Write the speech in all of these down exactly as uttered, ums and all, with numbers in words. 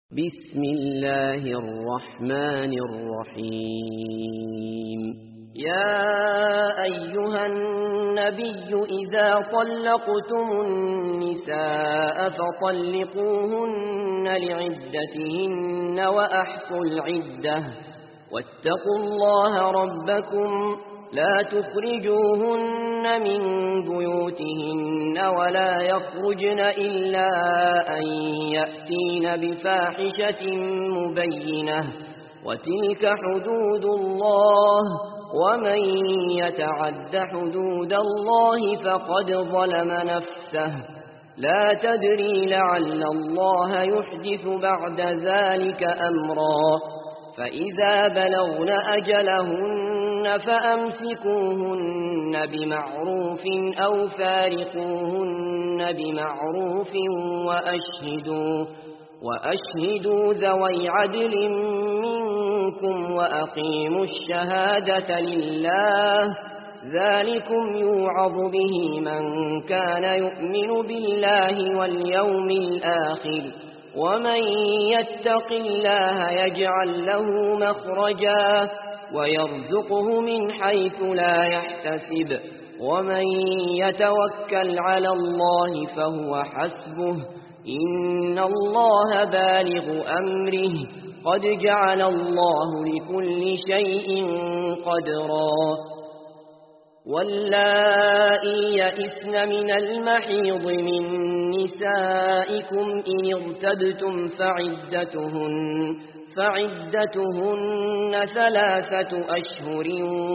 بسم الله الرحمن الرحيم. يا أيها النبي إذا طلقتم النساء فطلقوهن لعدتهن وأحصوا العدة واتقوا الله ربكم لا تخرجوهن من بيوتهن ولا يخرجن إلا أن يأتين بفاحشة مبينة وتلك حدود الله ومن يتعد حدود الله فقد ظلم نفسه لا تدري لعل الله يحدث بعد ذلك أمرا فإذا بلغن أجلهن فأمسكوهن بمعروف أو فارقوهن بمعروف وأشهدوا, وأشهدوا ذوي عدل منكم وأقيموا الشهادة لله ذلكم يوعظ به من كان يؤمن بالله واليوم الآخر ومن يتق الله يجعل له مخرجا ويرزقه من حيث لا يحتسب ومن يتوكل على الله فهو حسبه إن الله بالغ أمره قد جعل الله لكل شيء قدرا واللائي يئسن من المحيض من نسائكم إن ارتبتم فعدتهن, فعدتهن ثلاثة أشهر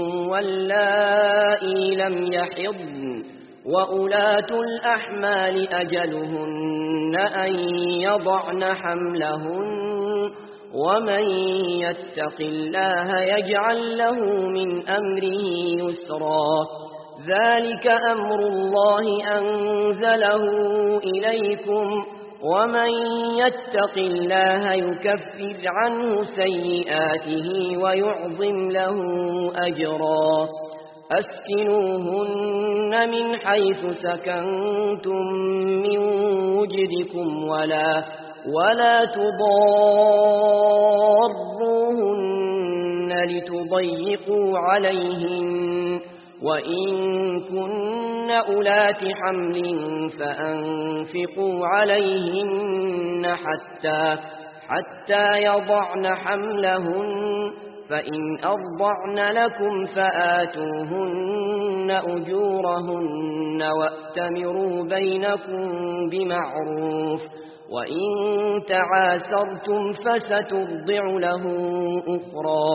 واللائي لم يحضن وأولاة الأحمال أجلهن أن يضعن حملهن ومن يتق الله يجعل له من أمره يسرا ذلك أمر الله أنزله إليكم ومن يتق الله يكفر عنه سيئاته ويعظم له أجرا أسكنوهن من حيث سكنتم من وجدكم ولا ولا تضاروهن لتضيقوا عليهن وإن كن أولات حمل فأنفقوا عليهن حتى, حتى يضعن حملهن فإن أرضعن لكم فآتوهن أجورهن وأتمروا بينكم بمعروف وإن تعاسرتم فسترضع له أخرى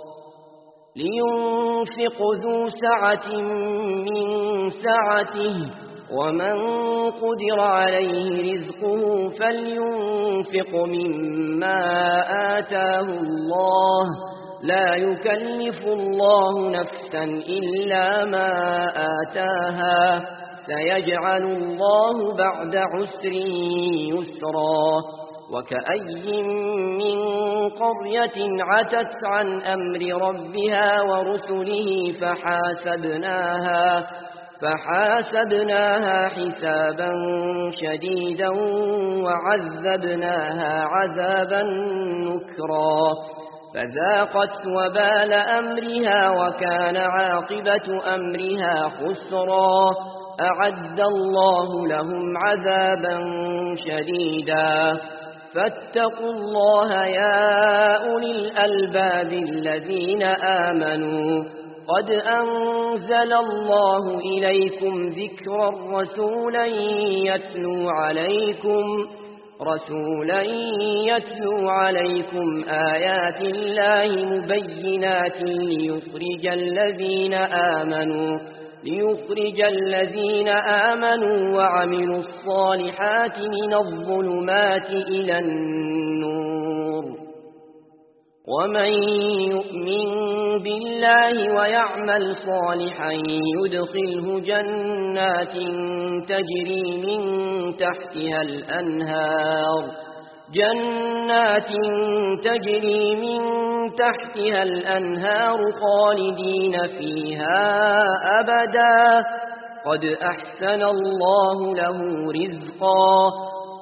لينفق ذو سعة من سعته ومن قدر عليه رزقه فلينفق مما آتاه الله لا يكلف الله نفسا إلا ما آتاها سيجعل الله بعد عسر يسرا وكأي من قرية عتت عن أمر ربها ورسله فحاسبناها, فحاسبناها حسابا شديدا وعذبناها عذابا نكرا فذاقت وبال أمرها وكان عاقبة أمرها خسرا أعد الله لهم عذابا شديدا فاتقوا الله يا أولي الألباب الذين آمنوا قد أنزل الله إليكم ذكرا رسولا يتلو عليكم رسولا يتلو عليكم آيات الله مبينات ليخرج الذين آمنوا ليخرج الذين آمنوا وعملوا الصالحات من الظلمات إلى النور ومن يؤمن بالله ويعمل صالحا يدخله جنات تجري من تحتها الأنهار جنات تجري من تحتها الأنهار خالدين فيها أبدا قد أحسن الله له رزقا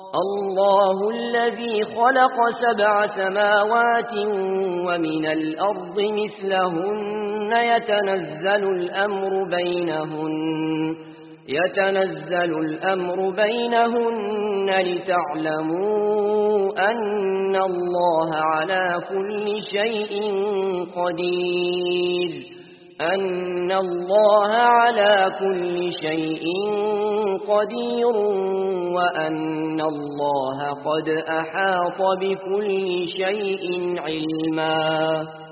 الله الذي خلق سبع سماوات ومن الأرض مثلهن يتنزل الأمر بينهن يتنزل الأمر بينهن لتعلموا أن الله على كل شيء قدير أن الله على كل شيء قدير وأن الله قد أحاط بكل شيء علما.